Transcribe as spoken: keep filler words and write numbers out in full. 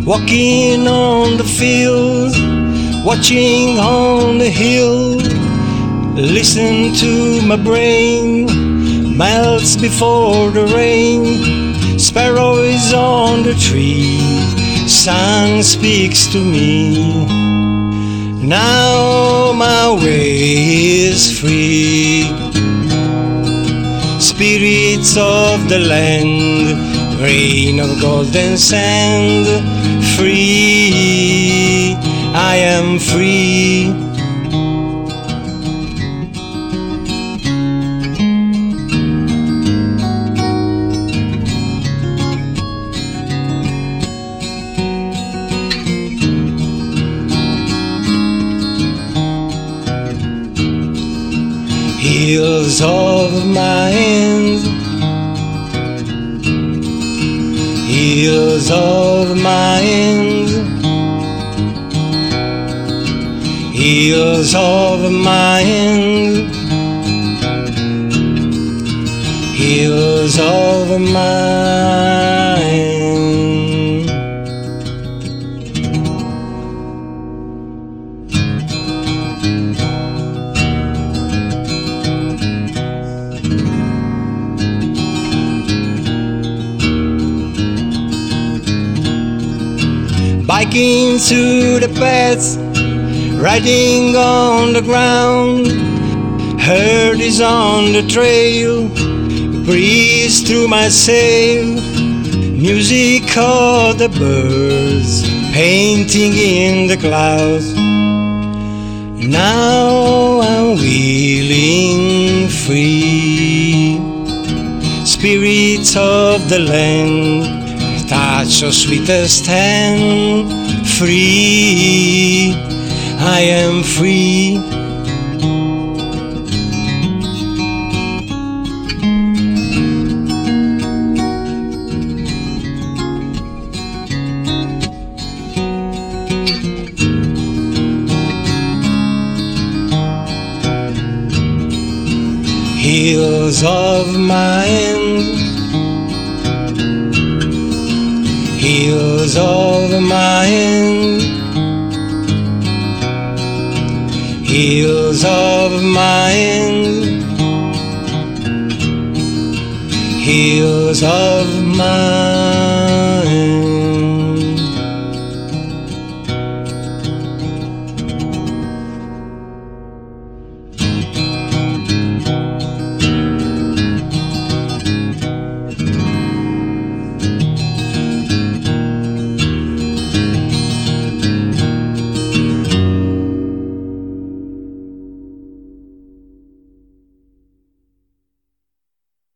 Walking on the field, watching on the hill. Listen to my brain, melts before the rain. Sparrow is on the tree, sun speaks to me. Now my way is free. Spirits of the land, rain of golden sand. Free, I am free. Hills of my hands, hills of my hands, hills of my hands, hills of my hands. Biking through the paths, riding on the ground. Herd is on the trail, breeze through my sail. Music of the birds, painting in the clouds. Now I'm wheeling free. Spirits of the land, touch of sweetest hand. Free, I am free. Hills of my hands, hills of my hands, hills of my hands, hills of my